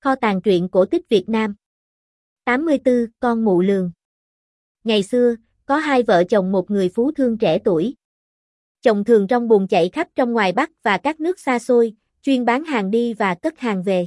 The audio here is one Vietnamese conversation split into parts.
Kho tàng truyện cổ tích Việt Nam. 84. Con mụ lường. Ngày xưa, có hai vợ chồng một người phú thương trẻ tuổi. Chồng thường rong buồm chạy khắp trong ngoài Bắc và các nước xa xôi, chuyên bán hàng đi và cất hàng về.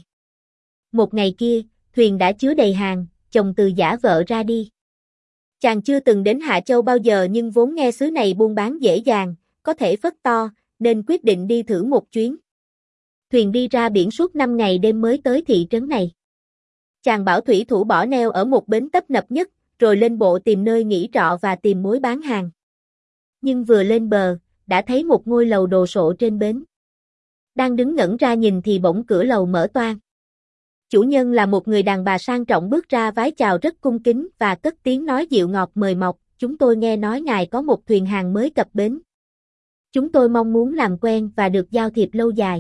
Một ngày kia, thuyền đã chứa đầy hàng, chồng từ giã vợ ra đi. Chàng chưa từng đến Hạ Châu bao giờ nhưng vốn nghe xứ này buôn bán dễ dàng, có thể phất to, nên quyết định đi thử một chuyến. Thuyền đi ra biển suốt 5 ngày đêm mới tới thị trấn này. Chàng bảo thủy thủ bỏ neo ở một bến tấp nập nhất, rồi lên bộ tìm nơi nghỉ trọ và tìm mối bán hàng. Nhưng vừa lên bờ, đã thấy một ngôi lầu đồ sộ trên bến. Đang đứng ngẩn ra nhìn thì bỗng cửa lầu mở toang. Chủ nhân là một người đàn bà sang trọng bước ra vái chào rất cung kính và cất tiếng nói dịu ngọt mời mọc. Chúng tôi nghe nói ngài có một thuyền hàng mới cập bến. Chúng tôi mong muốn làm quen và được giao thiệp lâu dài.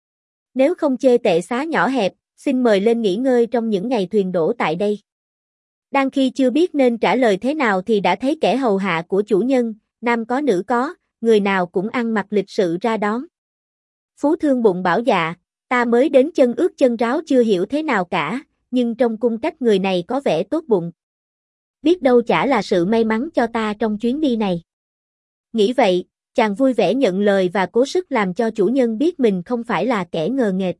Nếu không chê tệ xá nhỏ hẹp, xin mời lên nghỉ ngơi trong những ngày thuyền đổ tại đây. Đang khi chưa biết nên trả lời thế nào thì đã thấy kẻ hầu hạ của chủ nhân, nam có nữ có, người nào cũng ăn mặc lịch sự ra đón. Phú thương bụng bảo dạ, ta mới đến chân ướt chân ráo chưa hiểu thế nào cả, nhưng trong cung cách người này có vẻ tốt bụng. Biết đâu chả là sự may mắn cho ta trong chuyến đi này. Nghĩ vậy, chàng vui vẻ nhận lời và cố sức làm cho chủ nhân biết mình không phải là kẻ ngờ nghệch.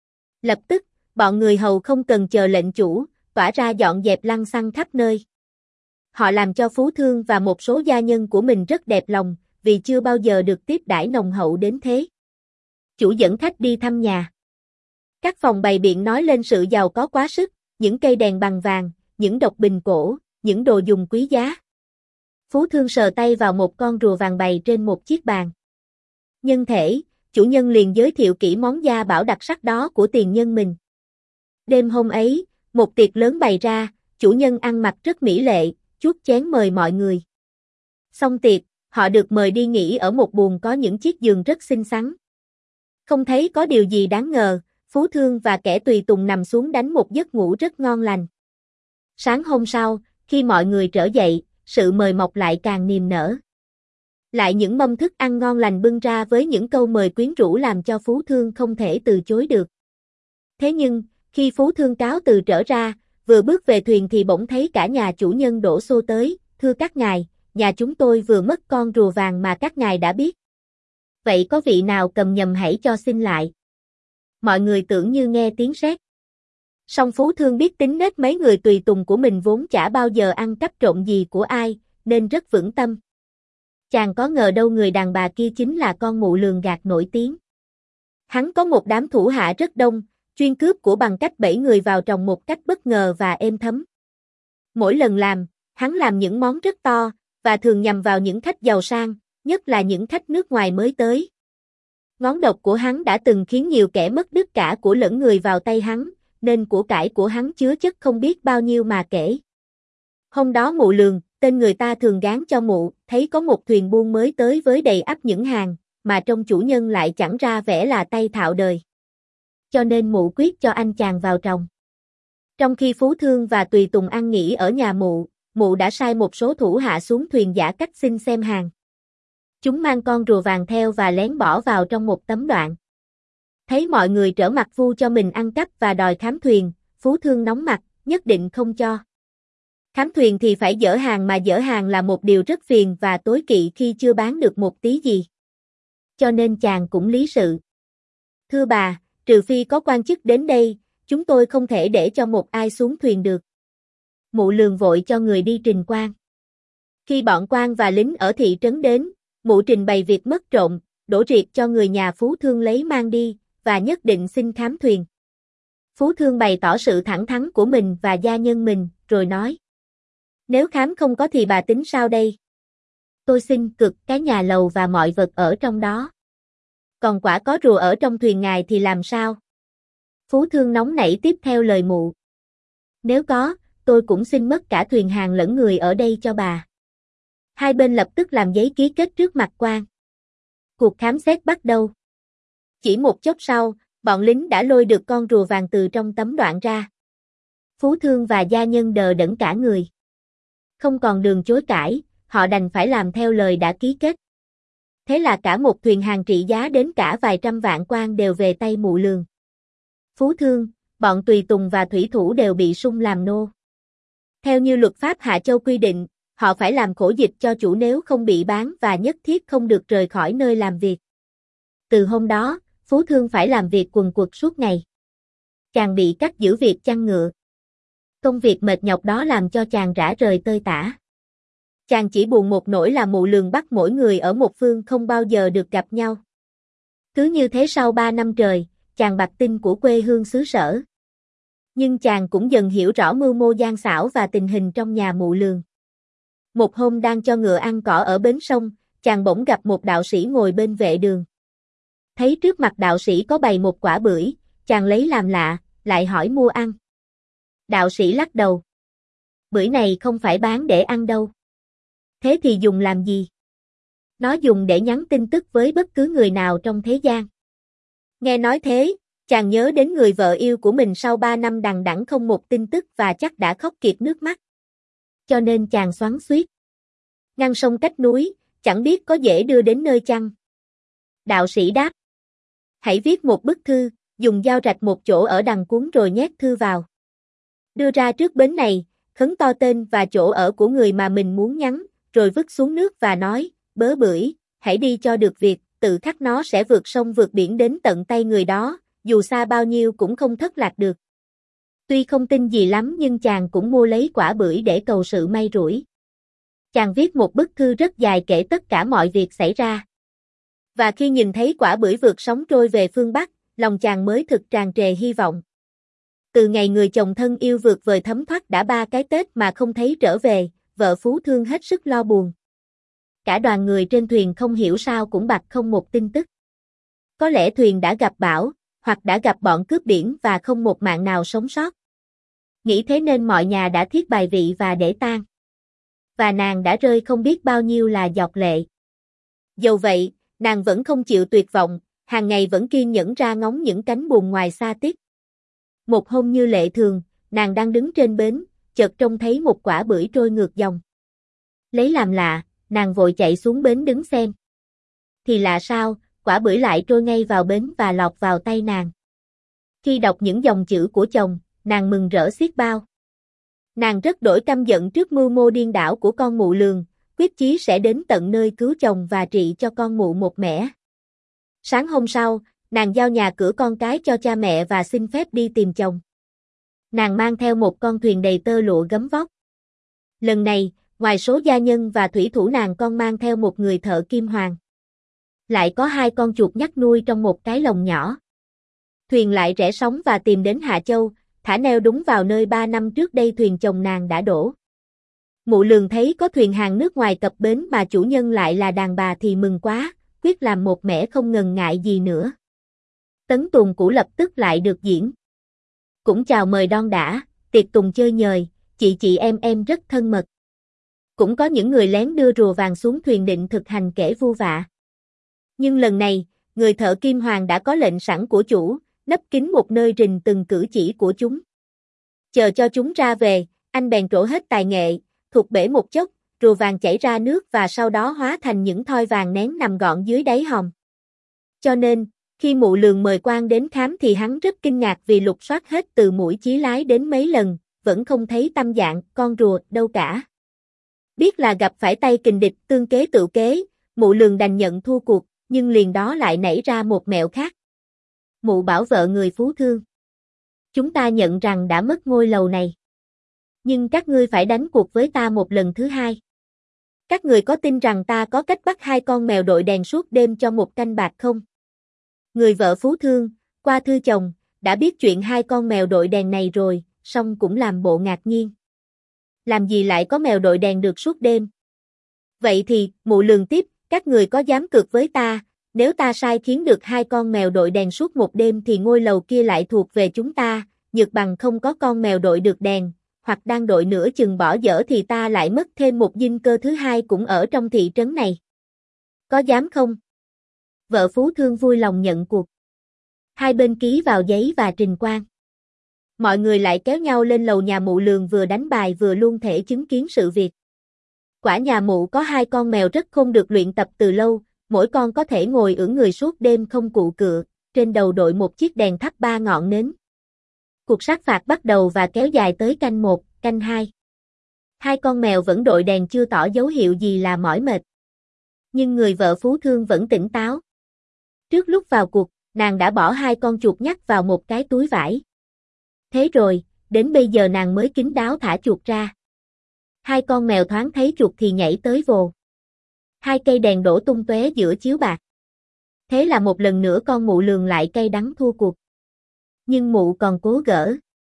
Lập tức, bọn người hầu không cần chờ lệnh chủ, tỏa ra dọn dẹp lăng xăng khắp nơi. Họ làm cho phú thương và một số gia nhân của mình rất đẹp lòng, vì chưa bao giờ được tiếp đãi nồng hậu đến thế. Chủ dẫn khách đi thăm nhà. Các phòng bày biện nói lên sự giàu có quá sức, những cây đèn bằng vàng, những độc bình cổ, những đồ dùng quý giá. Phú thương sờ tay vào một con rùa vàng bày trên một chiếc bàn. Nhân thể, chủ nhân liền giới thiệu kỹ món gia bảo đặc sắc đó của tiền nhân mình. Đêm hôm ấy, một tiệc lớn bày ra, chủ nhân ăn mặc rất mỹ lệ, chuốt chén mời mọi người. Xong tiệc, họ được mời đi nghỉ ở một buồng có những chiếc giường rất xinh xắn. Không thấy có điều gì đáng ngờ, phú thương và kẻ tùy tùng nằm xuống đánh một giấc ngủ rất ngon lành. Sáng hôm sau, khi mọi người trở dậy, sự mời mọc lại càng niềm nở. Lại những mâm thức ăn ngon lành bưng ra với những câu mời quyến rũ làm cho phú thương không thể từ chối được. Thế nhưng, khi phú thương cáo từ trở ra, vừa bước về thuyền thì bỗng thấy cả nhà chủ nhân đổ xô tới, thưa các ngài, nhà chúng tôi vừa mất con rùa vàng mà các ngài đã biết. Vậy có vị nào cầm nhầm hãy cho xin lại. Mọi người tưởng như nghe tiếng sét. Song phú thương biết tính nết mấy người tùy tùng của mình vốn chả bao giờ ăn cắp trộm gì của ai, nên rất vững tâm. Chàng có ngờ đâu người đàn bà kia chính là con mụ lường gạt nổi tiếng. Hắn có một đám thủ hạ rất đông, chuyên cướp của bằng cách bẫy người vào trong một cách bất ngờ và êm thấm. Mỗi lần làm, hắn làm những món rất to, và thường nhằm vào những khách giàu sang, nhất là những khách nước ngoài mới tới. Ngón độc của hắn đã từng khiến nhiều kẻ mất đứt cả của lẫn người vào tay hắn, nên của cải của hắn chứa chất không biết bao nhiêu mà kể. Hôm đó mụ lường, tên người ta thường gán cho mụ, thấy có một thuyền buôn mới tới với đầy ắp những hàng, mà trong chủ nhân lại chẳng ra vẻ là tay thạo đời. Cho nên mụ quyết cho anh chàng vào tròng. Trong khi phú thương và tùy tùng ăn nghỉ ở nhà mụ đã sai một số thủ hạ xuống thuyền giả cách xin xem hàng. Chúng mang con rùa vàng theo và lén bỏ vào trong một tấm đoạn. Thấy mọi người trở mặt vu cho mình ăn cắp và đòi khám thuyền, phú thương nóng mặt, nhất định không cho. Khám thuyền thì phải dỡ hàng mà dỡ hàng là một điều rất phiền và tối kỵ khi chưa bán được một tí gì. Cho nên chàng cũng lý sự. Thưa bà, trừ phi có quan chức đến đây, chúng tôi không thể để cho một ai xuống thuyền được. Mụ lường vội cho người đi trình quan. Khi bọn quan và lính ở thị trấn đến, mụ trình bày việc mất trộm, đổ riệt cho người nhà phú thương lấy mang đi, và nhất định xin khám thuyền. Phú thương bày tỏ sự thẳng thắn của mình và gia nhân mình, rồi nói. Nếu khám không có thì bà tính sao đây? Tôi xin cực cái nhà lầu và mọi vật ở trong đó. Còn quả có rùa ở trong thuyền ngài thì làm sao? Phú thương nóng nảy tiếp theo lời mụ. Nếu có, tôi cũng xin mất cả thuyền hàng lẫn người ở đây cho bà. Hai bên lập tức làm giấy ký kết trước mặt quan. Cuộc khám xét bắt đầu. Chỉ một chốc sau, bọn lính đã lôi được con rùa vàng từ trong tấm đoạn ra. Phú thương và gia nhân đờ đẫn cả người. Không còn đường chối cãi, họ đành phải làm theo lời đã ký kết. Thế là cả một thuyền hàng trị giá đến cả vài trăm vạn quan đều về tay mụ lường. Phú thương, bọn tùy tùng và thủy thủ đều bị sung làm nô. Theo như luật pháp Hạ Châu quy định, họ phải làm khổ dịch cho chủ nếu không bị bán và nhất thiết không được rời khỏi nơi làm việc. Từ hôm đó, Phú Thương phải làm việc quần quật suốt ngày. Chàng bị cắt giữ việc chăn ngựa. Công việc mệt nhọc đó làm cho chàng rã rời tơi tả. Chàng chỉ buồn một nỗi là Mụ Lường bắt mỗi người ở một phương không bao giờ được gặp nhau. Cứ như thế sau 3 năm trời, chàng bạc tin của quê hương xứ sở. Nhưng chàng cũng dần hiểu rõ mưu mô gian xảo và tình hình trong nhà Mụ Lường. Một hôm đang cho ngựa ăn cỏ ở bến sông, chàng bỗng gặp một đạo sĩ ngồi bên vệ đường. Thấy trước mặt đạo sĩ có bày một quả bưởi, chàng lấy làm lạ, lại hỏi mua ăn. Đạo sĩ lắc đầu. Bưởi này không phải bán để ăn đâu. Thế thì dùng làm gì? Nó dùng để nhắn tin tức với bất cứ người nào trong thế gian. Nghe nói thế, chàng nhớ đến người vợ yêu của mình sau 3 năm đằng đẵng không một tin tức và chắc đã khóc kiệt nước mắt. Cho nên chàng xoắn xuýt. Ngăn sông cách núi, chẳng biết có dễ đưa đến nơi chăng? Đạo sĩ đáp. Hãy viết một bức thư, dùng dao rạch một chỗ ở đằng cuốn rồi nhét thư vào. Đưa ra trước bến này, khấn to tên và chỗ ở của người mà mình muốn nhắn, rồi vứt xuống nước và nói, bớ bưởi, hãy đi cho được việc, tự khắc nó sẽ vượt sông vượt biển đến tận tay người đó, dù xa bao nhiêu cũng không thất lạc được. Tuy không tin gì lắm nhưng chàng cũng mua lấy quả bưởi để cầu sự may rủi. Chàng viết một bức thư rất dài kể tất cả mọi việc xảy ra. Và khi nhìn thấy quả bưởi vượt sóng trôi về phương Bắc, lòng chàng mới thực tràn trề hy vọng. Từ ngày người chồng thân yêu vượt vời thấm thoát đã 3 cái Tết mà không thấy trở về, vợ Phú Thương hết sức lo buồn. Cả đoàn người trên thuyền không hiểu sao cũng bặt không một tin tức. Có lẽ thuyền đã gặp bão, hoặc đã gặp bọn cướp biển và không một mạng nào sống sót. Nghĩ thế nên mọi nhà đã thiết bài vị và để tang. Và nàng đã rơi không biết bao nhiêu là giọt lệ. Dầu vậy, nàng vẫn không chịu tuyệt vọng, hàng ngày vẫn kiên nhẫn ra ngóng những cánh buồm ngoài xa tít. Một hôm như lệ thường, nàng đang đứng trên bến, chợt trông thấy một quả bưởi trôi ngược dòng. Lấy làm lạ, nàng vội chạy xuống bến đứng xem. Thì lạ sao, quả bưởi lại trôi ngay vào bến và lọt vào tay nàng. Khi đọc những dòng chữ của chồng, nàng mừng rỡ xiết bao. Nàng rất đổi căm giận trước mưu mô điên đảo của con Mụ Lường, quyết chí sẽ đến tận nơi cứu chồng và trị cho con Mụ một mẻ. Sáng hôm sau, nàng giao nhà cửa con cái cho cha mẹ và xin phép đi tìm chồng. Nàng mang theo một con thuyền đầy tơ lụa gấm vóc. Lần này, ngoài số gia nhân và thủy thủ nàng con mang theo một người thợ kim hoàn. Lại có 2 con chuột nhắt nuôi trong một cái lồng nhỏ. Thuyền lại rẽ sóng và tìm đến Hạ Châu, thả neo đúng vào nơi 3 năm trước đây thuyền chồng nàng đã đổ. Mụ Lường thấy có thuyền hàng nước ngoài cập bến mà chủ nhân lại là đàn bà thì mừng quá, quyết làm một mẻ không ngần ngại gì nữa. Tấn tuồng cũ lập tức lại được diễn. Cũng chào mời đon đả, tiệc tùng chơi nhời, chị em rất thân mật. Cũng có những người lén đưa rùa vàng xuống thuyền định thực hành kẻ vu vạ. Nhưng lần này, người thợ kim hoàng đã có lệnh sẵn của chủ, nấp kín một nơi rình từng cử chỉ của chúng. Chờ cho chúng ra về, anh bèn trổ hết tài nghệ, thuộc bể một chốc, rùa vàng chảy ra nước và sau đó hóa thành những thoi vàng nén nằm gọn dưới đáy hòm. Cho nên, khi Mụ Lường mời quan đến khám thì hắn rất kinh ngạc vì lục soát hết từ mũi chí lái đến mấy lần, vẫn không thấy tâm dạng con rùa đâu cả. Biết là gặp phải tay kình địch tương kế tự kế, Mụ Lường đành nhận thua cuộc, nhưng liền đó lại nảy ra một mẹo khác. Mụ bảo vợ người Phú Thương. Chúng ta nhận rằng đã mất ngôi lầu này. Nhưng các ngươi phải đánh cuộc với ta một lần thứ hai. Các người có tin rằng ta có cách bắt 2 con mèo đội đèn suốt đêm cho 1 canh bạc không? Người vợ Phú Thương, qua thư chồng, đã biết chuyện 2 con mèo đội đèn này rồi, song cũng làm bộ ngạc nhiên. Làm gì lại có mèo đội đèn được suốt đêm? Vậy thì, Mụ Lường tiếp, các người có dám cược với ta, nếu ta sai khiến được 2 con mèo đội đèn suốt một đêm thì ngôi lầu kia lại thuộc về chúng ta, nhược bằng không có con mèo đội được đèn, hoặc đang đội nửa chừng bỏ dở thì ta lại mất thêm một dinh cơ thứ hai cũng ở trong thị trấn này. Có dám không? Vợ Phú Thương vui lòng nhận cuộc. Hai bên ký vào giấy và trình quan. Mọi người lại kéo nhau lên lầu nhà Mụ Lường vừa đánh bài vừa luôn thể chứng kiến sự việc. Quả nhà Mụ có 2 con mèo rất khôn được luyện tập từ lâu, mỗi con có thể ngồi ưỡn người suốt đêm không cụ cựa, trên đầu đội một chiếc đèn thắp 3 ngọn nến. Cuộc sát phạt bắt đầu và kéo dài tới canh 1, canh 2. Hai con mèo vẫn đội đèn chưa tỏ dấu hiệu gì là mỏi mệt. Nhưng người vợ phú thương vẫn tỉnh táo. Trước lúc vào cuộc, nàng đã bỏ hai con chuột nhắt vào một cái túi vải. Thế rồi, đến bây giờ nàng mới kín đáo thả chuột ra. Hai con mèo thoáng thấy chuột thì nhảy tới vồ. Hai cây đèn đổ tung tóe giữa chiếu bạc. Thế là một lần nữa con mụ lường lại cay đắng thua cuộc. Nhưng mụ còn cố gỡ.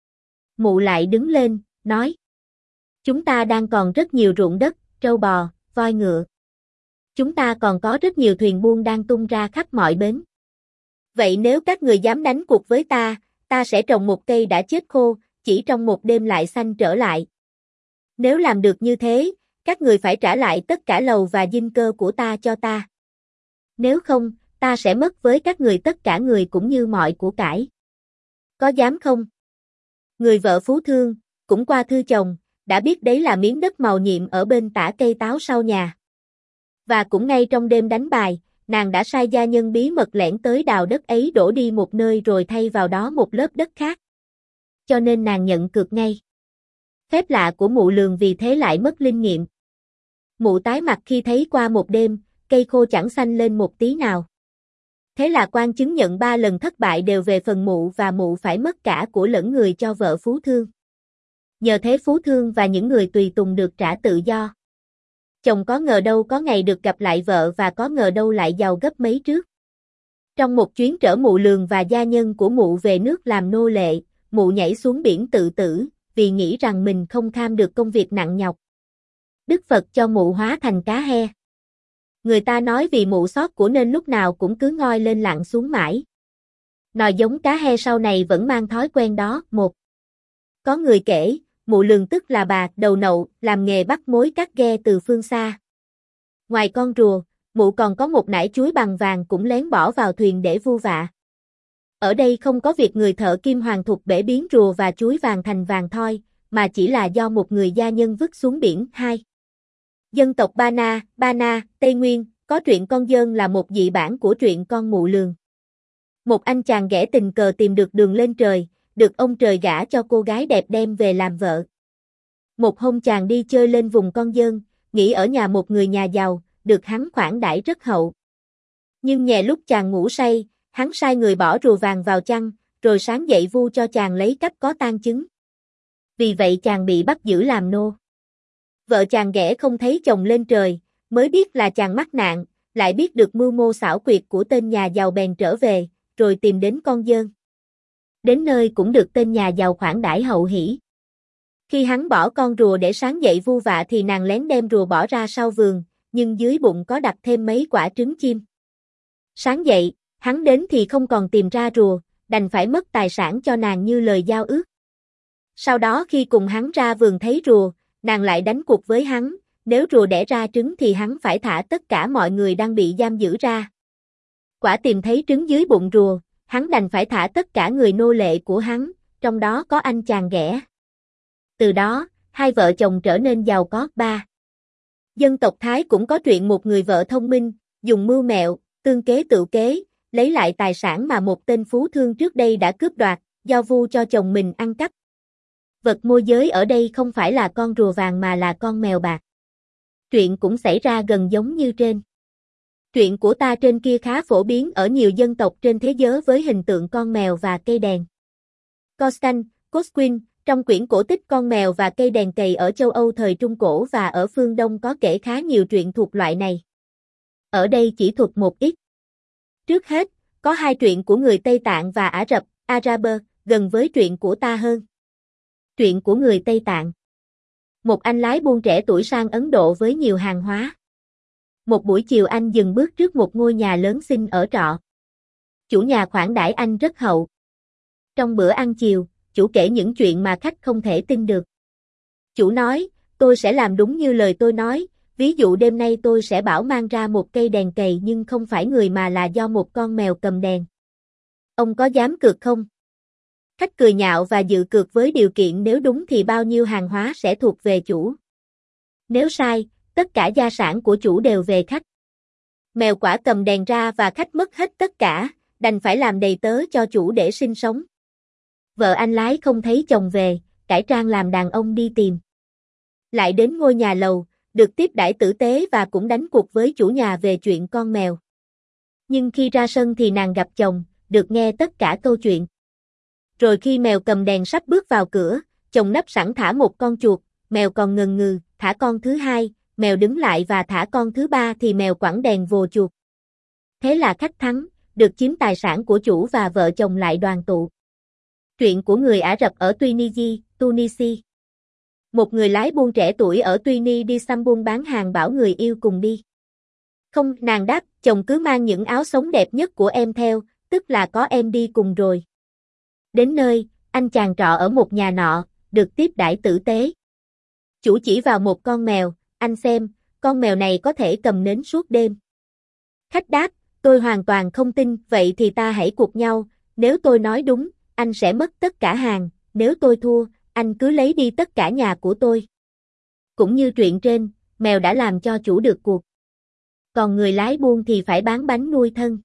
Mụ lại đứng lên, nói. Chúng ta đang còn rất nhiều ruộng đất, trâu bò, voi ngựa. Chúng ta còn có rất nhiều thuyền buôn đang tung ra khắp mọi bến. Vậy nếu các người dám đánh cuộc với ta sẽ trồng một cây đã chết khô, chỉ trong một đêm lại xanh trở lại. Nếu làm được như thế, các người phải trả lại tất cả lầu và dinh cơ của ta cho ta. Nếu không, ta sẽ mất với các người tất cả người cũng như mọi của cải. Có dám không? Người vợ phú thương, cũng qua thư chồng, đã biết đấy là miếng đất màu nhiệm ở bên tả cây táo sau nhà. Và cũng ngay trong đêm đánh bài, nàng đã sai gia nhân bí mật lẻn tới đào đất ấy đổ đi một nơi rồi thay vào đó một lớp đất khác. Cho nên nàng nhận cược ngay. Phép lạ của mụ lường vì thế lại mất linh nghiệm. Mụ tái mặt khi thấy qua một đêm, cây khô chẳng xanh lên một tí nào. Thế là quan chứng nhận 3 lần thất bại đều về phần mụ và mụ phải mất cả của lẫn người cho vợ phú thương. Nhờ thế phú thương và những người tùy tùng được trả tự do. Chồng có ngờ đâu có ngày được gặp lại vợ và có ngờ đâu lại giàu gấp mấy trước. Trong một chuyến chở mụ lường và gia nhân của mụ về nước làm nô lệ, mụ nhảy xuống biển tự tử, vì nghĩ rằng mình không kham được công việc nặng nhọc. Đức Phật cho mụ hóa thành cá he. Người ta nói vì mụ sót của nên lúc nào cũng cứ ngoi lên lặn xuống mãi. Nòi giống cá he sau này vẫn mang thói quen đó. Có người kể, mụ lường tức là bà đầu nậu, làm nghề bắt mối cắt ghe từ phương xa. Ngoài con rùa, mụ còn có một nải chuối bằng vàng cũng lén bỏ vào thuyền để vu vạ. Ở đây không có việc người thợ kim hoàng thục bể biến rùa và chuối vàng thành vàng thoi, mà chỉ là do một người gia nhân vứt xuống biển. 2. Dân tộc Ba Na, Tây Nguyên, có truyện con dơn là một dị bản của truyện con mụ lường. Một anh chàng ghẻ tình cờ tìm được đường lên trời, được ông trời gả cho cô gái đẹp đem về làm vợ. Một hôm chàng đi chơi lên vùng con dơn, nghỉ ở nhà một người nhà giàu, được hắn khoản đãi rất hậu. Nhưng nhè lúc chàng ngủ say, hắn sai người bỏ rùa vàng vào chăn, rồi sáng dậy vu cho chàng lấy cắp có tang chứng. Vì vậy chàng bị bắt giữ làm nô. Vợ chàng ghẻ không thấy chồng lên trời, mới biết là chàng mắc nạn, lại biết được mưu mô xảo quyệt của tên nhà giàu bèn trở về, rồi tìm đến con dơn. Đến nơi cũng được tên nhà giàu khoản đãi hậu hỷ. Khi hắn bỏ con rùa để sáng dậy vu vạ thì nàng lén đem rùa bỏ ra sau vườn, nhưng dưới bụng có đặt thêm mấy quả trứng chim. Sáng dậy, hắn đến thì không còn tìm ra rùa, đành phải mất tài sản cho nàng như lời giao ước. Sau đó khi cùng hắn ra vườn thấy rùa, nàng lại đánh cuộc với hắn, nếu rùa đẻ ra trứng thì hắn phải thả tất cả mọi người đang bị giam giữ ra. Quả tìm thấy trứng dưới bụng rùa, hắn đành phải thả tất cả người nô lệ của hắn, trong đó có anh chàng ghẻ. Từ đó, hai vợ chồng trở nên giàu có. 3. Dân tộc Thái cũng có truyện một người vợ thông minh, dùng mưu mẹo, tương kế tự kế, lấy lại tài sản mà một tên phú thương trước đây đã cướp đoạt, do vu cho chồng mình ăn cắp. Vật môi giới ở đây không phải là con rùa vàng mà là con mèo bạc. Chuyện cũng xảy ra gần giống như trên. Truyện của ta trên kia khá phổ biến ở nhiều dân tộc trên thế giới với hình tượng con mèo và cây đèn. Constant, Cosquin, trong quyển cổ tích con mèo và cây đèn cầy ở châu Âu thời Trung Cổ và ở phương Đông có kể khá nhiều truyện thuộc loại này. Ở đây chỉ thuật một ít. Trước hết, có hai truyện của người Tây Tạng và Ả Rập, Araber, gần với truyện của ta hơn. Truyện của người Tây Tạng. Một anh lái buôn trẻ tuổi sang Ấn Độ với nhiều hàng hóa. Một buổi chiều anh dừng bước trước một ngôi nhà lớn xin ở trọ. Chủ nhà khoản đãi anh rất hậu. Trong bữa ăn chiều, chủ kể những chuyện mà khách không thể tin được. Chủ nói, tôi sẽ làm đúng như lời tôi nói, ví dụ đêm nay tôi sẽ bảo mang ra một cây đèn cầy nhưng không phải người mà là do một con mèo cầm đèn. Ông có dám cược không? Khách cười nhạo và dự cược với điều kiện nếu đúng thì bao nhiêu hàng hóa sẽ thuộc về chủ. Nếu sai, tất cả gia sản của chủ đều về khách. Mèo quả cầm đèn ra và khách mất hết tất cả, đành phải làm đầy tớ cho chủ để sinh sống. Vợ anh lái không thấy chồng về, cải trang làm đàn ông đi tìm. Lại đến ngôi nhà lầu, được tiếp đãi tử tế và cũng đánh cuộc với chủ nhà về chuyện con mèo. Nhưng khi ra sân thì nàng gặp chồng, được nghe tất cả câu chuyện. Rồi khi mèo cầm đèn sắp bước vào cửa, chồng nấp sẵn thả một con chuột, mèo còn ngần ngừ, thả con thứ hai, mèo đứng lại và thả con thứ ba thì mèo quẳng đèn vồ chuột. Thế là khách thắng, được chiếm tài sản của chủ và vợ chồng lại đoàn tụ. Truyện của người Ả Rập ở Tunisia. Một người lái buôn trẻ tuổi ở Tunis đi xăm buôn bán hàng bảo người yêu cùng đi. Không, nàng đáp, chồng cứ mang những áo sống đẹp nhất của em theo, tức là có em đi cùng rồi. Đến nơi, anh chàng trọ ở một nhà nọ, được tiếp đãi tử tế. Chủ chỉ vào một con mèo, anh xem, con mèo này có thể cầm nến suốt đêm. Khách đáp, tôi hoàn toàn không tin, vậy thì ta hãy cuộc nhau, nếu tôi nói đúng, anh sẽ mất tất cả hàng, nếu tôi thua, anh cứ lấy đi tất cả nhà của tôi. Cũng như truyện trên, mèo đã làm cho chủ được cuộc. Còn người lái buôn thì phải bán bánh nuôi thân.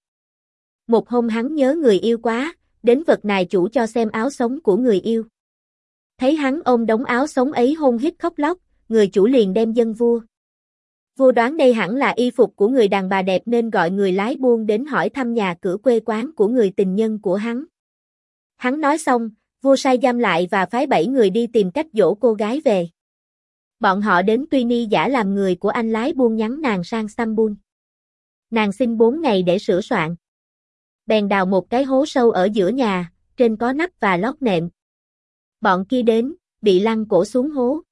Một hôm hắn nhớ người yêu quá, đến vật nài chủ cho xem áo sống của người yêu. Thấy hắn ôm đống áo sống ấy hôn hít khóc lóc, người chủ liền đem dâng vua. Vua đoán đây hẳn là y phục của người đàn bà đẹp nên gọi người lái buôn đến hỏi thăm nhà cửa quê quán của người tình nhân của hắn. Hắn nói xong, vua sai giam lại và phái 7 người đi tìm cách dỗ cô gái về. Bọn họ đến Tunis giả làm người của anh lái buôn nhắn nàng sang Istanbul. Nàng xin 4 ngày để sửa soạn. Bèn đào một cái hố sâu ở giữa nhà, trên có nắp và lót nệm. Bọn kia đến, bị lăn cổ xuống hố.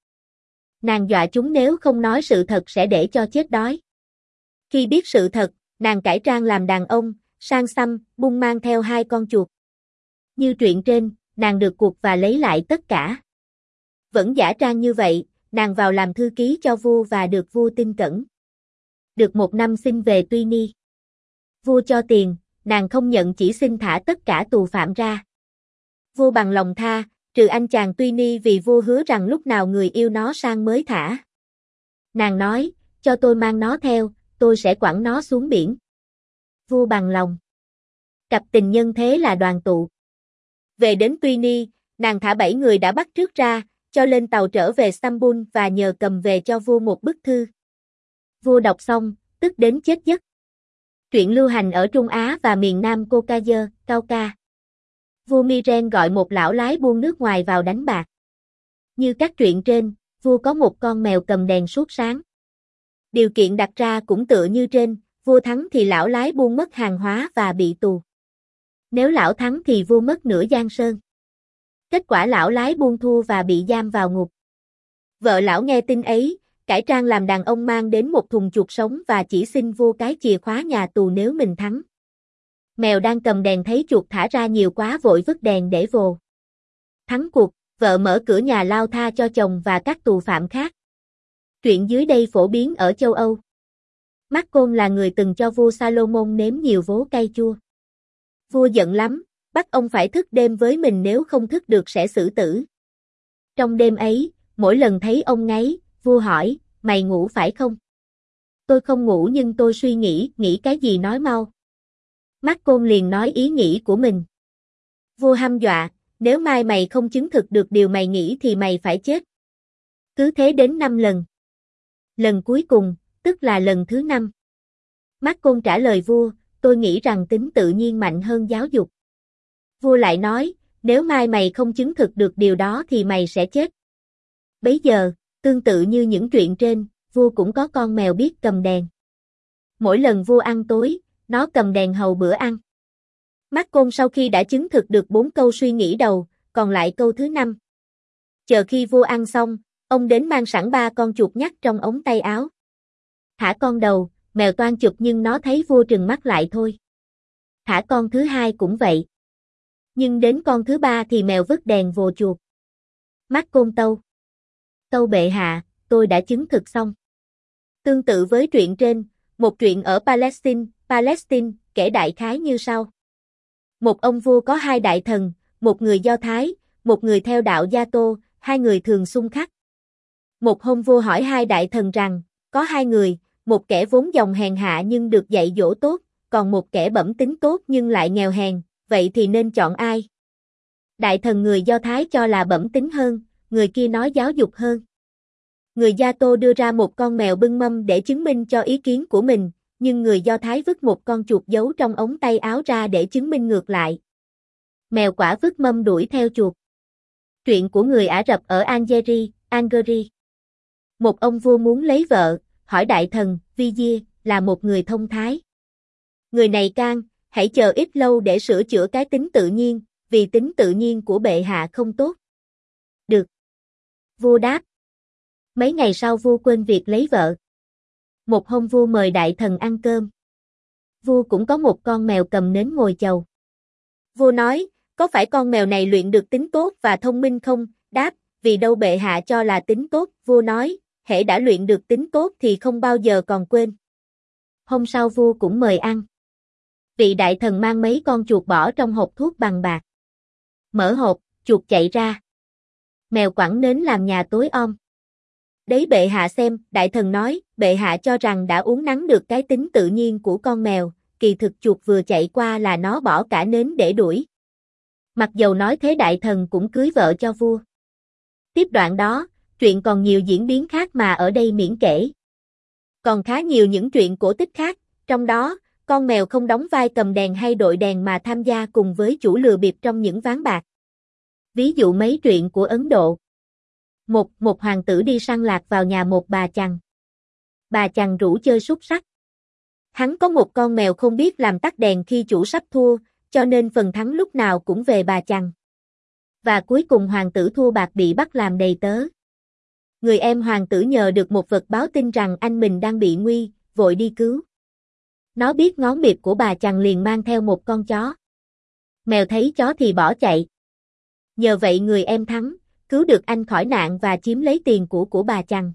Nàng dọa chúng nếu không nói sự thật sẽ để cho chết đói. Khi biết sự thật, nàng cải trang làm đàn ông, sang xăm, bung mang theo 2 con chuột. Như truyện trên, nàng được cuộc và lấy lại tất cả. Vẫn giả trang như vậy, nàng vào làm thư ký cho vua và được vua tin cẩn. Được 1 năm xin về Tunis. Vua cho tiền, nàng không nhận chỉ xin thả tất cả tù phạm ra. Vua bằng lòng tha, trừ anh chàng Tunis vì vua hứa rằng lúc nào người yêu nó sang mới thả. Nàng nói, cho tôi mang nó theo, tôi sẽ quẳng nó xuống biển. Vua bằng lòng. Cặp tình nhân thế là đoàn tụ. Về đến Tunis, nàng thả 7 người đã bắt trước ra, cho lên tàu trở về Istanbul và nhờ cầm về cho vua một bức thư. Vua đọc xong, tức đến chết giấc. Truyện lưu hành ở Trung Á và miền Nam Cauca. Vua Miren gọi một lão lái buôn nước ngoài vào đánh bạc. Như các truyện trên, vua có một con mèo cầm đèn suốt sáng. Điều kiện đặt ra cũng tựa như trên, vua thắng thì lão lái buôn mất hàng hóa và bị tù. Nếu lão thắng thì vua mất nửa giang sơn. Kết quả lão lái buôn thua và bị giam vào ngục. Vợ lão nghe tin ấy, cải trang làm đàn ông mang đến một thùng chuột sống và chỉ xin vua cái chìa khóa nhà tù nếu mình thắng. Mèo đang cầm đèn thấy chuột thả ra nhiều quá vội vứt đèn để vồ. Thắng cuộc, vợ mở cửa nhà lao tha cho chồng và các tù phạm khác. Chuyện dưới đây phổ biến ở châu Âu. Macron là người từng cho vua Salomon nếm nhiều vố cay chua. Vua giận lắm, bắt ông phải thức đêm với mình nếu không thức được sẽ xử tử. Trong đêm ấy, mỗi lần thấy ông ngáy, vua hỏi, mày ngủ phải không? Tôi không ngủ nhưng tôi suy nghĩ cái gì nói mau. Macron liền nói ý nghĩ của mình. Vua hăm dọa, nếu mai mày không chứng thực được điều mày nghĩ thì mày phải chết. Cứ thế đến 5 lần. Lần cuối cùng, tức là lần thứ 5. Macron trả lời vua, tôi nghĩ rằng tính tự nhiên mạnh hơn giáo dục. Vua lại nói, nếu mai mày không chứng thực được điều đó thì mày sẽ chết. Bấy giờ, tương tự như những truyện trên, vua cũng có con mèo biết cầm đèn. Mỗi lần vua ăn tối, nó cầm đèn hầu bữa ăn. Macron sau khi đã chứng thực được 4 câu suy nghĩ đầu, còn lại câu thứ 5. Chờ khi vua ăn xong, ông đến mang sẵn 3 con chuột nhắt trong ống tay áo. Thả con đầu, mèo toan chụp nhưng nó thấy vua trừng mắt lại thôi. Thả con thứ 2 cũng vậy. Nhưng đến con thứ 3 thì mèo vứt đèn vồ chuột. Macron tâu bệ hạ, tôi đã chứng thực xong. Tương tự với truyện trên, một truyện ở Palestine, kể đại khái như sau. Một ông vua có 2 đại thần, một người Do Thái, một người theo đạo Gia Tô, 2 người thường xung khắc. Một hôm vua hỏi 2 đại thần rằng, có 2 người, một kẻ vốn dòng hèn hạ nhưng được dạy dỗ tốt, còn một kẻ bẩm tính tốt nhưng lại nghèo hèn, vậy thì nên chọn ai? Đại thần người Do Thái cho là bẩm tính hơn, người kia nói giáo dục hơn. Người Gia Tô đưa ra một con mèo bưng mâm để chứng minh cho ý kiến của mình, nhưng người Do Thái vứt một con chuột giấu trong ống tay áo ra để chứng minh ngược lại. Mèo quả vứt mâm đuổi theo chuột. Truyện của người Ả Rập ở Algeria. Một ông vua muốn lấy vợ, hỏi đại thần, Vizier, là một người thông thái. Người này can, hãy chờ ít lâu để sửa chữa cái tính tự nhiên, vì tính tự nhiên của bệ hạ không tốt. Được. Vua đáp. Mấy ngày sau vua quên việc lấy vợ. Một hôm vua mời đại thần ăn cơm. Vua cũng có một con mèo cầm nến ngồi chầu. Vua nói, có phải con mèo này luyện được tính tốt và thông minh không? Đáp, vì đâu bệ hạ cho là tính tốt. Vua nói, hễ đã luyện được tính tốt thì không bao giờ còn quên. Hôm sau vua cũng mời ăn. Vị đại thần mang mấy con chuột bỏ trong hộp thuốc bằng bạc. Mở hộp, chuột chạy ra. Mèo quẳng nến làm nhà tối om. Đấy bệ hạ xem, đại thần nói, bệ hạ cho rằng đã uốn nắn được cái tính tự nhiên của con mèo, kỳ thực chuột vừa chạy qua là nó bỏ cả nến để đuổi. Mặc dầu nói thế đại thần cũng cưới vợ cho vua. Tiếp đoạn đó, truyện còn nhiều diễn biến khác mà ở đây miễn kể. Còn khá nhiều những truyện cổ tích khác, trong đó, con mèo không đóng vai cầm đèn hay đội đèn mà tham gia cùng với chủ lừa bịp trong những ván bạc. Ví dụ mấy truyện của Ấn Độ. Một hoàng tử đi săn lạc vào nhà một bà chằn. Bà chằn rủ chơi súc sắc. Hắn có một con mèo không biết làm tắt đèn khi chủ sắp thua, cho nên phần thắng lúc nào cũng về bà chằn. Và cuối cùng hoàng tử thua bạc bị bắt làm đầy tớ. Người em hoàng tử nhờ được một vật báo tin rằng anh mình đang bị nguy, vội đi cứu. Nó biết ngón biệt của bà chằn liền mang theo một con chó. Mèo thấy chó thì bỏ chạy. Nhờ vậy người em thắng, cứu được anh khỏi nạn và chiếm lấy tiền của bà chằn.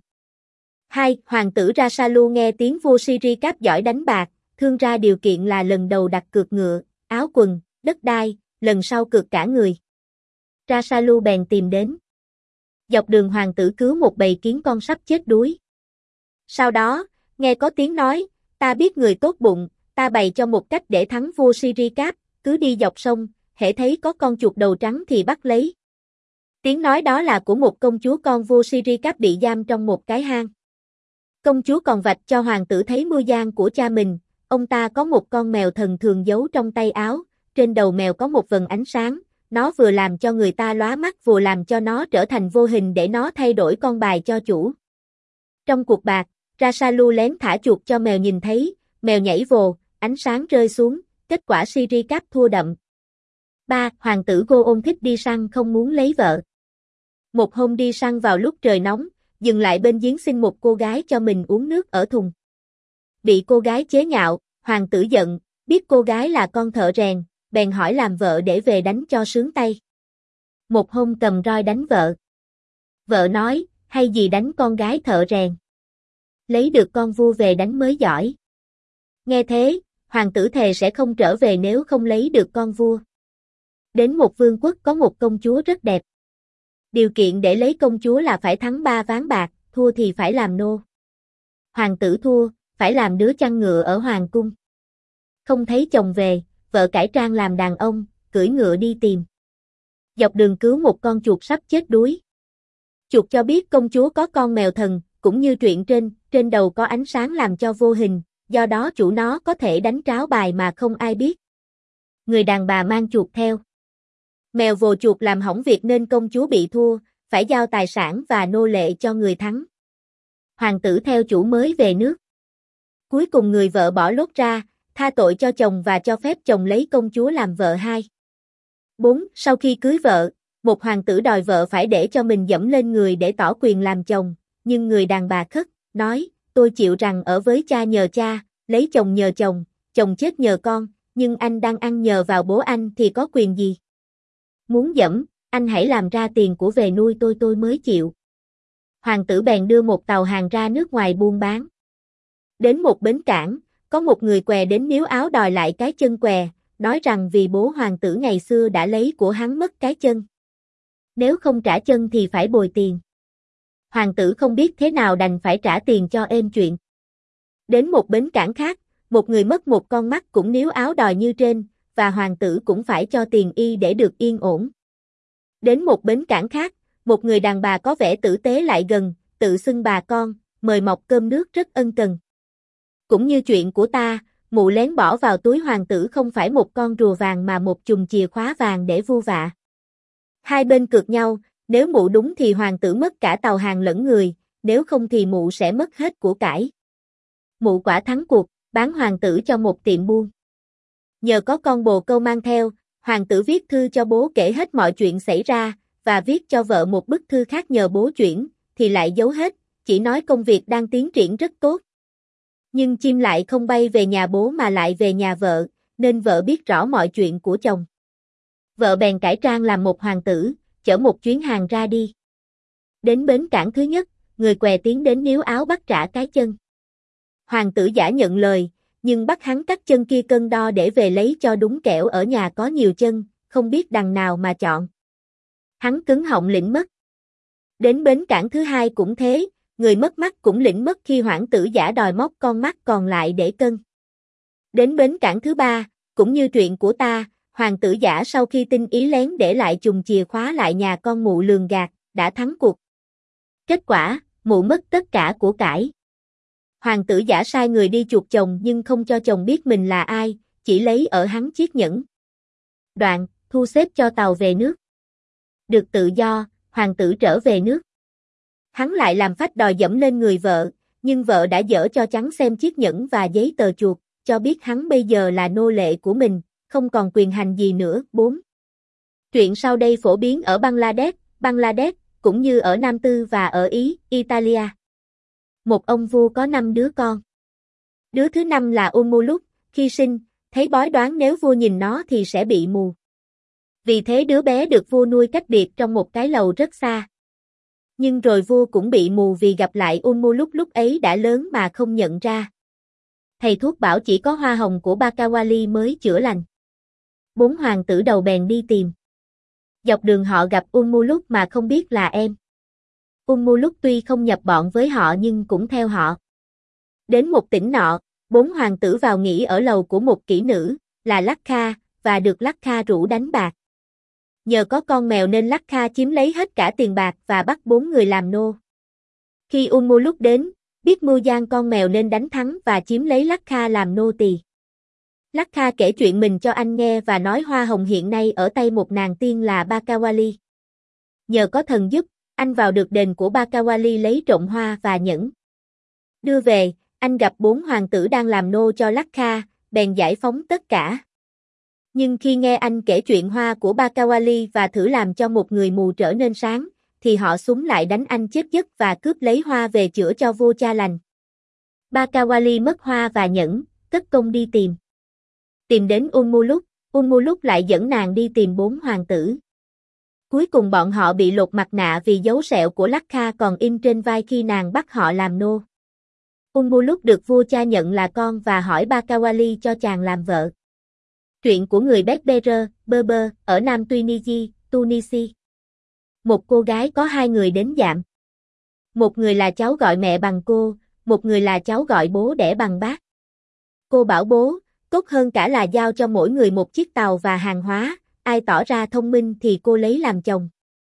2. Hoàng tử Rasalu nghe tiếng vua Sirikap giỏi đánh bạc, thương ra điều kiện là lần đầu đặt cược ngựa, áo quần, đất đai, lần sau cược cả người. Rasalu bèn tìm đến. Dọc đường hoàng tử cứu một bầy kiến con sắp chết đuối. Sau đó, nghe có tiếng nói, ta biết người tốt bụng, ta bày cho một cách để thắng vua Sirikap, cứ đi dọc sông, hễ thấy có con chuột đầu trắng thì bắt lấy. Tiếng nói đó là của một công chúa con vua Sirikap bị giam trong một cái hang. Công chúa còn vạch cho hoàng tử thấy mưu gian của cha mình, ông ta có một con mèo thần thường giấu trong tay áo, trên đầu mèo có một vầng ánh sáng, nó vừa làm cho người ta lóa mắt vừa làm cho nó trở thành vô hình để nó thay đổi con bài cho chủ. Trong cuộc bạc, Rasalu lén thả chuột cho mèo nhìn thấy, mèo nhảy vồ, ánh sáng rơi xuống, kết quả Sirikap thua đậm. 3. Hoàng tử Goon thích đi săn không muốn lấy vợ. Một hôm đi săn vào lúc trời nóng, dừng lại bên giếng xin một cô gái cho mình uống nước ở thùng. Bị cô gái chế nhạo, hoàng tử giận, biết cô gái là con thợ rèn, bèn hỏi làm vợ để về đánh cho sướng tay. Một hôm cầm roi đánh vợ. Vợ nói, hay gì đánh con gái thợ rèn. Lấy được con vua về đánh mới giỏi. Nghe thế, hoàng tử thề sẽ không trở về nếu không lấy được con vua. Đến một vương quốc có một công chúa rất đẹp. Điều kiện để lấy công chúa là phải thắng 3 ván bạc, thua thì phải làm nô. Hoàng tử thua, phải làm đứa chăn ngựa ở hoàng cung. Không thấy chồng về, vợ cải trang làm đàn ông, cưỡi ngựa đi tìm. Dọc đường cứu một con chuột sắp chết đuối. Chuột cho biết công chúa có con mèo thần, cũng như truyện trên đầu có ánh sáng làm cho vô hình, do đó chủ nó có thể đánh tráo bài mà không ai biết. Người đàn bà mang chuột theo. Mèo vồ chuột làm hỏng việc nên công chúa bị thua, phải giao tài sản và nô lệ cho người thắng. Hoàng tử theo chủ mới về nước. Cuối cùng người vợ bỏ lốt ra, tha tội cho chồng và cho phép chồng lấy công chúa làm vợ hai. 4. Sau khi cưới vợ, một hoàng tử đòi vợ phải để cho mình dẫm lên người để tỏ quyền làm chồng, nhưng người đàn bà khất, nói, tôi chịu rằng ở với cha nhờ cha, lấy chồng nhờ chồng, chồng chết nhờ con, nhưng anh đang ăn nhờ vào bố anh thì có quyền gì? Muốn dẫm, anh hãy làm ra tiền của về nuôi tôi mới chịu. Hoàng tử bèn đưa một tàu hàng ra nước ngoài buôn bán. Đến một bến cảng, có một người què đến níu áo đòi lại cái chân què, nói rằng vì bố hoàng tử ngày xưa đã lấy của hắn mất cái chân. Nếu không trả chân thì phải bồi tiền. Hoàng tử không biết thế nào đành phải trả tiền cho êm chuyện. Đến một bến cảng khác, một người mất một con mắt cũng níu áo đòi như trên, và hoàng tử cũng phải cho tiền y để được yên ổn. Đến một bến cảng khác, một người đàn bà có vẻ tử tế lại gần, tự xưng bà con, mời mọc cơm nước rất ân cần. Cũng như chuyện của ta, mụ lén bỏ vào túi hoàng tử không phải một con rùa vàng mà một chùm chìa khóa vàng để vu vạ. Hai bên cược nhau, nếu mụ đúng thì hoàng tử mất cả tàu hàng lẫn người, nếu không thì mụ sẽ mất hết của cải. Mụ quả thắng cuộc, bán hoàng tử cho một tiệm buôn. Nhờ có con bồ câu mang theo, hoàng tử viết thư cho bố kể hết mọi chuyện xảy ra, và viết cho vợ một bức thư khác nhờ bố chuyển, thì lại giấu hết, chỉ nói công việc đang tiến triển rất tốt. Nhưng chim lại không bay về nhà bố mà lại về nhà vợ, nên vợ biết rõ mọi chuyện của chồng. Vợ bèn cải trang làm một hoàng tử, chở một chuyến hàng ra đi. Đến bến cảng thứ nhất, người què tiến đến níu áo bắt trả cái chân. Hoàng tử giả nhận lời, nhưng bắt hắn cắt chân kia cân đo để về lấy cho đúng kẻo ở nhà có nhiều chân, không biết đằng nào mà chọn. Hắn cứng họng lĩnh mất. Đến bến cảng thứ hai cũng thế, người mất mắt cũng lĩnh mất khi hoàng tử giả đòi móc con mắt còn lại để cân. Đến bến cảng thứ ba, cũng như chuyện của ta, hoàng tử giả sau khi tinh ý lén để lại chùm chìa khóa lại nhà con mụ lường gạt, đã thắng cuộc. Kết quả, mụ mất tất cả của cải. Hoàng tử giả sai người đi chuộc chồng nhưng không cho chồng biết mình là ai, chỉ lấy ở hắn chiếc nhẫn. Đoạn, thu xếp cho tàu về nước. Được tự do, hoàng tử trở về nước. Hắn lại làm phách đòi dẫm lên người vợ, nhưng vợ đã dở cho trắng xem chiếc nhẫn và giấy tờ chuộc, cho biết hắn bây giờ là nô lệ của mình, không còn quyền hành gì nữa. 4. Chuyện sau đây phổ biến ở Bangladesh, cũng như ở Nam Tư và ở Ý, Italia. Một ông vua có 5 đứa con. Đứa thứ 5 là Ummuluk, khi sinh, thấy bói đoán nếu vua nhìn nó thì sẽ bị mù. Vì thế đứa bé được vua nuôi cách biệt trong một cái lầu rất xa. Nhưng rồi vua cũng bị mù vì gặp lại Ummuluk lúc ấy đã lớn mà không nhận ra. Thầy thuốc bảo chỉ có hoa hồng của Bakawali mới chữa lành. 4 hoàng tử đầu bèn đi tìm. Dọc đường họ gặp Ummuluk mà không biết là em. Ummuluk tuy không nhập bọn với họ nhưng cũng theo họ. Đến một tỉnh nọ, 4 hoàng tử vào nghỉ ở lầu của một kỹ nữ, là Lakha, và được Lakha rủ đánh bạc. Nhờ có con mèo nên Lakha chiếm lấy hết cả tiền bạc và bắt 4 người làm nô. Khi Ummuluk đến, biết mưu gian con mèo nên đánh thắng và chiếm lấy Lakha làm nô tỳ. Lakha kể chuyện mình cho anh nghe và nói hoa hồng hiện nay ở tay một nàng tiên là Bakawali. Nhờ có thần giúp, anh vào được đền của Bakawali lấy trộm hoa và nhẫn. Đưa về, anh gặp 4 hoàng tử đang làm nô cho Lakha, bèn giải phóng tất cả. Nhưng khi nghe anh kể chuyện hoa của Bakawali và thử làm cho một người mù trở nên sáng, thì họ súng lại đánh anh chết giấc và cướp lấy hoa về chữa cho vua cha lành. Bakawali mất hoa và nhẫn, cất công đi tìm. Tìm đến Ummuluk lại dẫn nàng đi tìm 4 hoàng tử. Cuối cùng bọn họ bị lột mặt nạ vì dấu sẹo của Lakha còn in trên vai khi nàng bắt họ làm nô. Ummuluk được vua cha nhận là con và hỏi Bakawali cho chàng làm vợ. Truyện của người Berber, ở Nam Tunisia. Một cô gái có 2 người đến dạm. Một người là cháu gọi mẹ bằng cô, một người là cháu gọi bố đẻ bằng bác. Cô bảo bố, tốt hơn cả là giao cho mỗi người một chiếc tàu và hàng hóa, ai tỏ ra thông minh thì cô lấy làm chồng.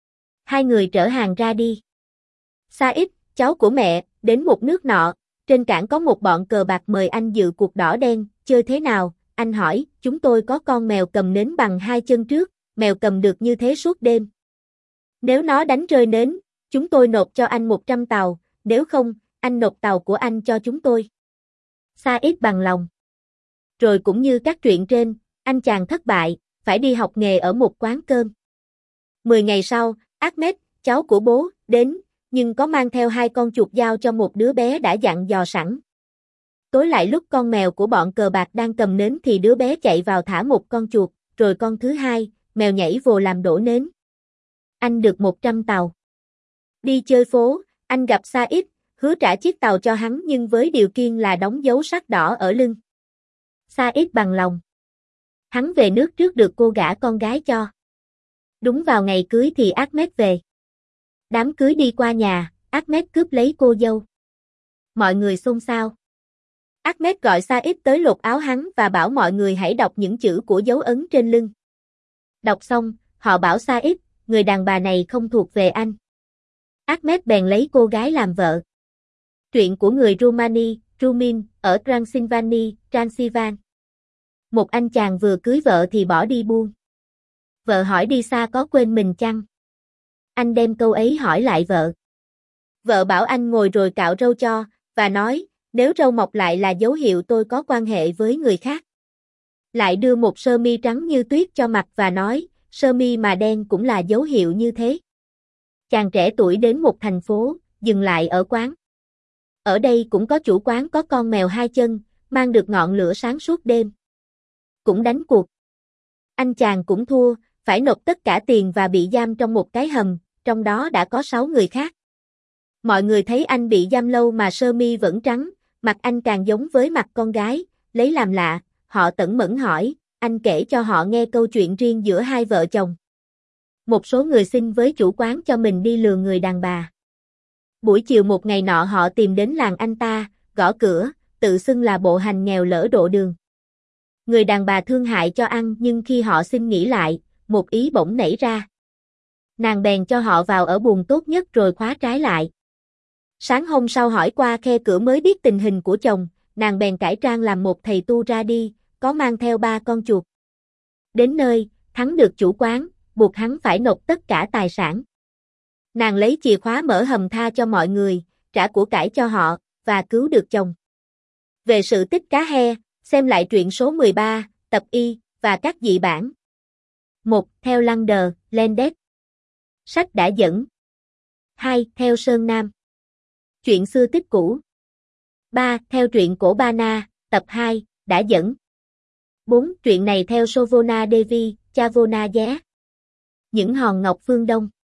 2 người chở hàng ra đi. Said, cháu của mẹ, đến một nước nọ, trên cảng có một bọn cờ bạc mời anh dự cuộc đỏ đen, chơi thế nào? Anh hỏi, chúng tôi có con mèo cầm nến bằng 2 chân trước, mèo cầm được như thế suốt đêm. Nếu nó đánh rơi nến, chúng tôi nộp cho anh 100 tàu, nếu không, anh nộp tàu của anh cho chúng tôi. Said bằng lòng. Rồi cũng như các chuyện trên, anh chàng thất bại, phải đi học nghề ở một quán cơm. 10 ngày sau, Ahmed, cháu của bố, đến, nhưng có mang theo 2 con chuột giao cho một đứa bé đã dặn dò sẵn. Tối lại lúc con mèo của bọn cờ bạc đang cầm nến thì đứa bé chạy vào thả một con chuột, rồi con thứ hai, mèo nhảy vồ làm đổ nến. Anh được 100 tàu. Đi chơi phố, anh gặp Said, hứa trả chiếc tàu cho hắn nhưng với điều kiện là đóng dấu sắc đỏ ở lưng. Said bằng lòng. Hắn về nước trước được cô gả con gái cho. Đúng vào ngày cưới thì Ahmed về. Đám cưới đi qua nhà, Ahmed cướp lấy cô dâu. Mọi người xôn xao. Ahmed gọi Said tới lột áo hắn và bảo mọi người hãy đọc những chữ của dấu ấn trên lưng. Đọc xong, họ bảo Said, người đàn bà này không thuộc về anh. Ahmed bèn lấy cô gái làm vợ. Truyện của người Rumani, Rumin, ở Transylvania, Transylvan. Một anh chàng vừa cưới vợ thì bỏ đi buôn. Vợ hỏi đi xa có quên mình chăng? Anh đem câu ấy hỏi lại vợ. Vợ bảo anh ngồi rồi cạo râu cho, và nói, nếu râu mọc lại là dấu hiệu tôi có quan hệ với người khác. Lại đưa một sơ mi trắng như tuyết cho mặc và nói, sơ mi mà đen cũng là dấu hiệu như thế. Chàng trẻ tuổi đến một thành phố, dừng lại ở quán. Ở đây cũng có chủ quán có con mèo hai chân, mang được ngọn lửa sáng suốt đêm. Cũng đánh cuộc. Anh chàng cũng thua, phải nộp tất cả tiền và bị giam trong một cái hầm, trong đó đã có 6 người khác. Mọi người thấy anh bị giam lâu mà sơ mi vẫn trắng, mặt anh càng giống với mặt con gái, lấy làm lạ, họ tẩn mẫn hỏi, anh kể cho họ nghe câu chuyện riêng giữa hai vợ chồng. Một số người xin với chủ quán cho mình đi lừa người đàn bà. Buổi chiều một ngày nọ họ tìm đến làng anh ta, gõ cửa, tự xưng là bộ hành nghèo lỡ độ đường. Người đàn bà thương hại cho ăn nhưng khi họ xin nghỉ lại, một ý bỗng nảy ra. Nàng bèn cho họ vào ở buồng tốt nhất rồi khóa trái lại. Sáng hôm sau hỏi qua khe cửa mới biết tình hình của chồng, nàng bèn cải trang làm một thầy tu ra đi, có mang theo 3 con chuột. Đến nơi, thắng được chủ quán, buộc hắn phải nộp tất cả tài sản. Nàng lấy chìa khóa mở hầm tha cho mọi người, trả của cải cho họ, và cứu được chồng. Về sự tích cá he, xem lại truyện số 13, tập Y, và các dị bản. 1. Theo Lander, Landes. Sách đã dẫn. 2. Theo Sơn Nam. Chuyện xưa tích cũ. 3. Theo truyện cổ Ba Na, tập 2, đã dẫn. 4. Truyện này theo Sovona Devi, Chavona Giá. Những hòn ngọc phương Đông.